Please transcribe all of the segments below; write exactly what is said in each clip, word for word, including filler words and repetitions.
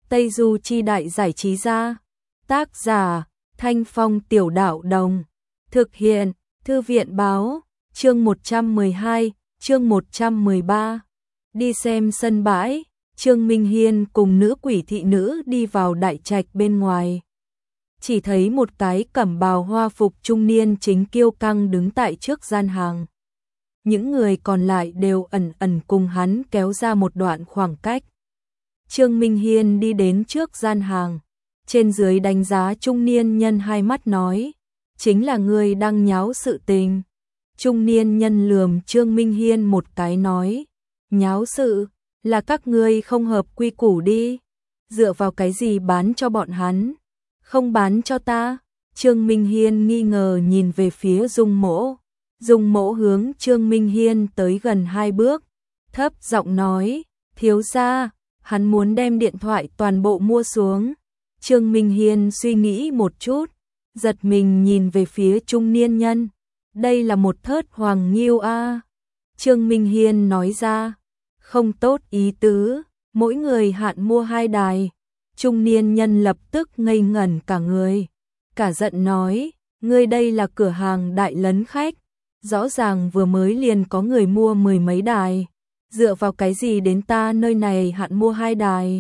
Tây Du Chi Đại Giải Trí Gia. Tác giả Thanh Phong Tiểu Đạo Đồng. Thực hiện Thư viện Báo. Chương một trăm mười hai, chương một trăm mười ba. Đi xem sân bãi. Trương Minh Hiên cùng nữ quỷ thị nữ đi vào đại trạch bên ngoài. Chỉ thấy một cái cẩm bào hoa phục trung niên chính kiêu căng đứng tại trước gian hàng. Những người còn lại đều ẩn ẩn cùng hắn kéo ra một đoạn khoảng cách. Trương Minh Hiên đi đến trước gian hàng, trên dưới đánh giá trung niên nhân hai mắt nói, chính là người đang nháo sự tình. Trung niên nhân lườm Trương Minh Hiên một cái nói, nháo sự, là các ngươi không hợp quy củ đi, dựa vào cái gì bán cho bọn hắn, không bán cho ta. Trương Minh Hiên nghi ngờ nhìn về phía Dung Mỗ. Dung Mỗ hướng Trương Minh Hiên tới gần hai bước, thấp giọng nói, thiếu gia, hắn muốn đem điện thoại toàn bộ mua xuống. Trương Minh Hiên suy nghĩ một chút, giật mình nhìn về phía trung niên nhân, đây là một thớt hoàng nghiêu a. Trương Minh Hiên nói ra, không tốt ý tứ, mỗi người hạn mua hai đài. Trung niên nhân lập tức ngây ngẩn cả người, cả giận nói, ngươi đây là cửa hàng đại lấn khách, rõ ràng vừa mới liền có người mua mười mấy đài, dựa vào cái gì đến ta nơi này hạn mua hai đài.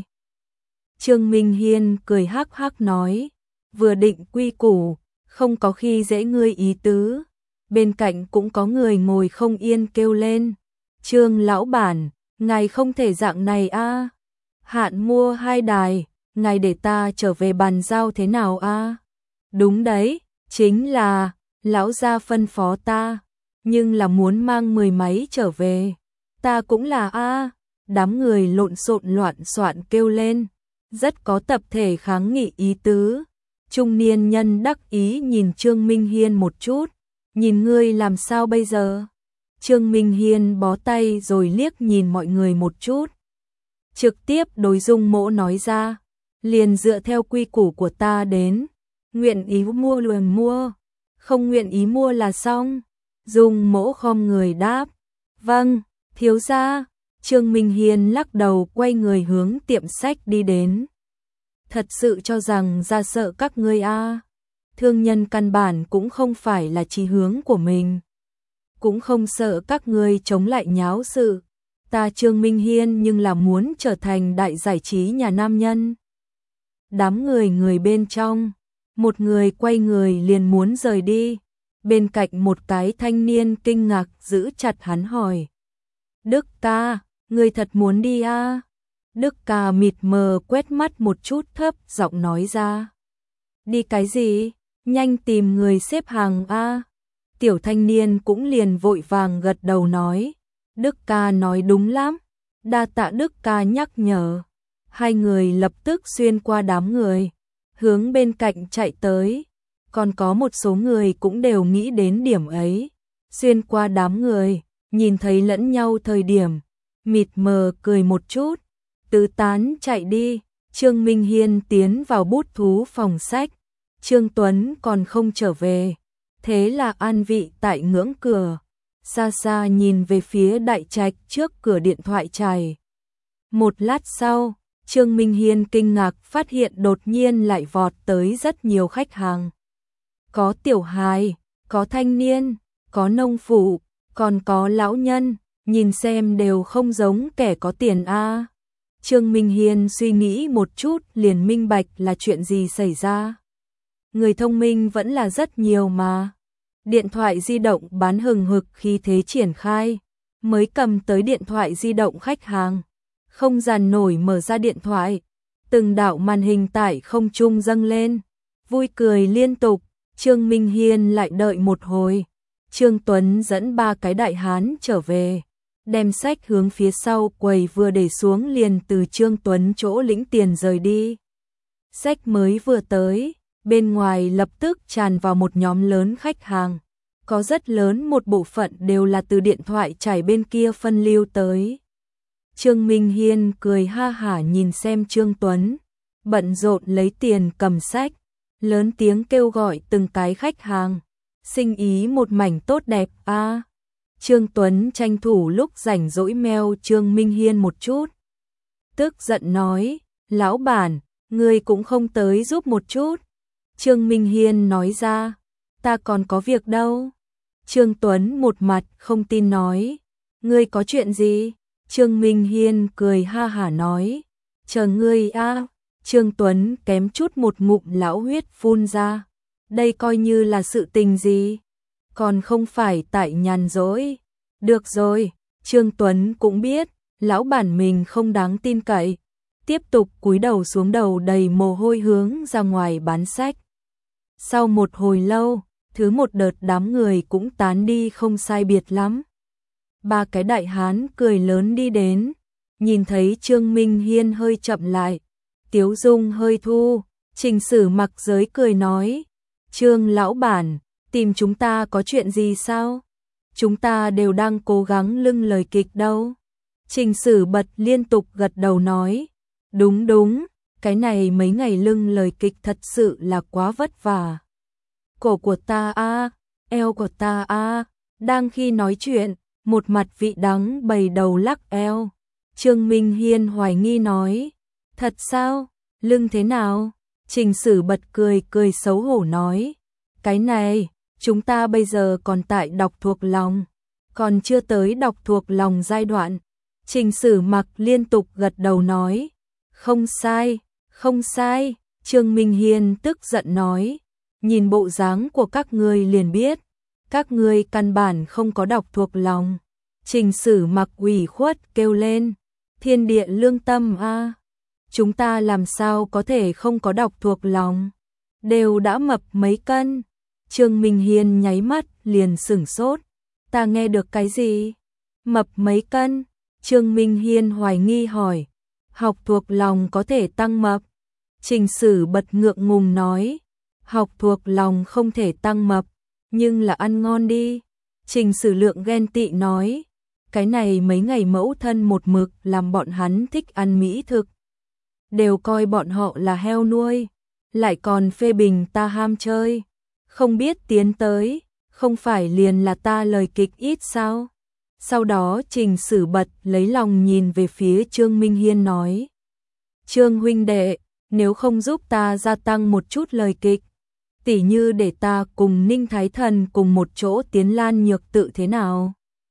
Trương Minh Hiên cười hắc hắc nói, vừa định quy củ, không có khi dễ ngươi ý tứ. Bên cạnh cũng có người ngồi không yên kêu lên, Trương lão bản, ngài không thể dạng này a, hạn mua hai đài, ngài để ta trở về bàn giao thế nào a? Đúng đấy, chính là, lão gia phân phó ta, nhưng là muốn mang mười mấy trở về. Ta cũng là a. Đám người lộn xộn loạn soạn kêu lên, rất có tập thể kháng nghị ý tứ. Trung niên nhân đắc ý nhìn Trương Minh Hiên một chút, nhìn ngươi làm sao bây giờ? Trương Minh Hiên bó tay rồi liếc nhìn mọi người một chút, trực tiếp đối Dung Mỗ nói ra, liền dựa theo quy củ của ta đến, nguyện ý mua liền mua, không nguyện ý mua là xong. Dung Mỗ khom người đáp, vâng, thiếu gia. Trương Minh Hiên lắc đầu quay người hướng tiệm sách đi đến. Thật sự cho rằng ra sợ các ngươi a? Thương nhân căn bản cũng không phải là chí hướng của mình, cũng không sợ các ngươi chống lại nháo sự. Ta Trương Minh Hiên nhưng là muốn trở thành đại giải trí nhà nam nhân. Đám người người bên trong, một người quay người liền muốn rời đi. Bên cạnh một cái thanh niên kinh ngạc giữ chặt hắn hỏi, Đức ca, người thật muốn đi à? Đức ca mịt mờ quét mắt một chút thấp giọng nói ra, đi cái gì, nhanh tìm người xếp hàng a. À? Tiểu thanh niên cũng liền vội vàng gật đầu nói, Đức ca nói đúng lắm, đa tạ Đức ca nhắc nhở. Hai người lập tức xuyên qua đám người, hướng bên cạnh chạy tới. Còn có một số người cũng đều nghĩ đến điểm ấy, xuyên qua đám người, nhìn thấy lẫn nhau thời điểm, mịt mờ cười một chút, tứ tán chạy đi. Trương Minh Hiên tiến vào bút thú phòng sách, Trương Tuấn còn không trở về, thế là an vị tại ngưỡng cửa, xa xa nhìn về phía đại trạch trước cửa điện thoại chài. Một lát sau, Trương Minh Hiên kinh ngạc phát hiện đột nhiên lại vọt tới rất nhiều khách hàng. Có tiểu hài, có thanh niên, có nông phụ, còn có lão nhân, nhìn xem đều không giống kẻ có tiền a. Trương Minh Hiên suy nghĩ một chút liền minh bạch là chuyện gì xảy ra. Người thông minh vẫn là rất nhiều mà. Điện thoại di động bán hừng hực khi thế triển khai, mới cầm tới điện thoại di động khách hàng, không dàn nổi mở ra điện thoại, từng đạo màn hình tại không trung dâng lên, vui cười liên tục. Trương Minh Hiên lại đợi một hồi, Trương Tuấn dẫn ba cái đại hán trở về, đem sách hướng phía sau quầy vừa để xuống liền từ Trương Tuấn chỗ lĩnh tiền rời đi. Sách mới vừa tới, bên ngoài lập tức tràn vào một nhóm lớn khách hàng, có rất lớn một bộ phận đều là từ điện thoại chảy bên kia phân lưu tới. Trương Minh Hiên cười ha hả nhìn xem Trương Tuấn, bận rộn lấy tiền cầm sách, lớn tiếng kêu gọi từng cái khách hàng, sinh ý một mảnh tốt đẹp a. À. Trương Tuấn tranh thủ lúc rảnh rỗi meo Trương Minh Hiên một chút, tức giận nói, Lão bản, ngươi cũng không tới giúp một chút. Trương Minh Hiên nói ra, ta còn có việc đâu. Trương Tuấn một mặt không tin nói, ngươi có chuyện gì? Trương Minh Hiên cười ha hả nói, chờ ngươi a. Trương Tuấn kém chút một ngụm lão huyết phun ra, đây coi như là sự tình gì? Còn không phải tại nhàn rỗi. Được rồi, Trương Tuấn cũng biết, lão bản mình không đáng tin cậy, tiếp tục cúi đầu xuống đầu đầy mồ hôi hướng ra ngoài bán sách. Sau một hồi lâu, thứ một đợt đám người cũng tán đi không sai biệt lắm. Ba cái đại hán cười lớn đi đến, nhìn thấy Trương Minh Hiên hơi chậm lại, tiếu dung hơi thu, Trình Sử Mặc giới cười nói, Trương lão bản, tìm chúng ta có chuyện gì sao? Chúng ta đều đang cố gắng lưng lời kịch đâu. Trình Sử Bật liên tục gật đầu nói, đúng đúng, cái này mấy ngày lưng lời kịch thật sự là quá vất vả. Cổ của ta a, eo của ta a. Đang khi nói chuyện, một mặt vị đắng bày đầu lắc eo. Trương Minh Hiên hoài nghi nói, thật sao? Lưng thế nào? Trình Sử Bật cười cười xấu hổ nói, cái này, chúng ta bây giờ còn tại đọc thuộc lòng, còn chưa tới đọc thuộc lòng giai đoạn. Trình Sử Mặc liên tục gật đầu nói, không sai, không sai. Trương Minh Hiên tức giận nói, nhìn bộ dáng của các ngươi liền biết, các ngươi căn bản không có đọc thuộc lòng. Trình Sử Mặc ủy khuất kêu lên, thiên địa lương tâm a, chúng ta làm sao có thể không có đọc thuộc lòng, đều đã mập mấy cân. Trương Minh Hiên nháy mắt liền sửng sốt, ta nghe được cái gì? Mập mấy cân? Trương Minh Hiên hoài nghi hỏi, học thuộc lòng có thể tăng mập? Trình Sử Bật ngượng ngùng nói, học thuộc lòng không thể tăng mập, nhưng là ăn ngon đi. Trình Sử Lượng ghen tị nói, cái này mấy ngày mẫu thân một mực làm bọn hắn thích ăn mỹ thực, đều coi bọn họ là heo nuôi, lại còn phê bình ta ham chơi, không biết tiến tới, không phải liền là ta lời kịch ít sao? Sau đó Trình Sử Bật lấy lòng nhìn về phía Trương Minh Hiên nói, Trương huynh đệ, nếu không giúp ta gia tăng một chút lời kịch, tỉ như để ta cùng Ninh Thái Thần cùng một chỗ tiến Lan Nhược Tự thế nào?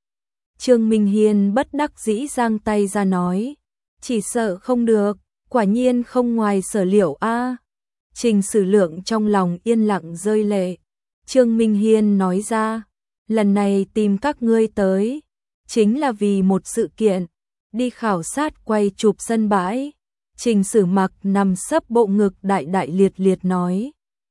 Trương Minh Hiên bất đắc dĩ giang tay ra nói, chỉ sợ không được, quả nhiên không ngoài sở liệu a. Trình Sử Lượng trong lòng yên lặng rơi lệ. Trương Minh Hiên nói ra, lần này tìm các ngươi tới, chính là vì một sự kiện, đi khảo sát quay chụp sân bãi. Trình Sử Mặc nằm sấp bộ ngực đại đại liệt liệt nói,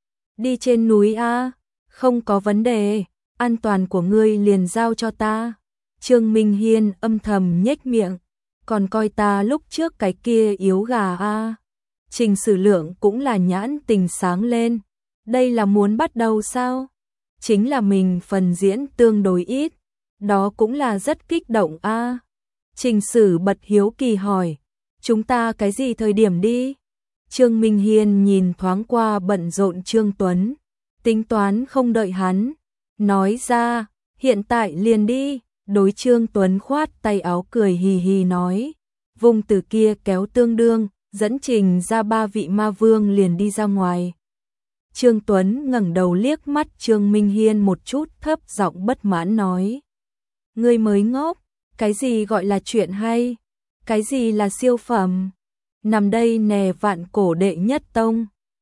đi trên núi a, không có vấn đề, an toàn của ngươi liền giao cho ta. Trương Minh Hiên âm thầm nhếch miệng, còn coi ta lúc trước cái kia yếu gà a. Trình Sử Lượng cũng là nhãn tình sáng lên, đây là muốn bắt đầu sao? Chính là mình phần diễn tương đối ít, đó cũng là rất kích động a. Trình Sử Bật hiếu kỳ hỏi, chúng ta cái gì thời điểm đi? Trương Minh Hiên nhìn thoáng qua bận rộn Trương Tuấn, tính toán không đợi hắn, nói ra, hiện tại liền đi. Đối Trương Tuấn khoát tay áo cười hì hì nói, vùng từ kia kéo tương đương, dẫn Trình ra ba vị ma vương liền đi ra ngoài. Trương Tuấn ngẩng đầu liếc mắt Trương Minh Hiên một chút, thấp giọng bất mãn nói, ngươi mới ngốc, cái gì gọi là chuyện hay, cái gì là siêu phẩm, nằm đây nè vạn cổ đệ nhất tông,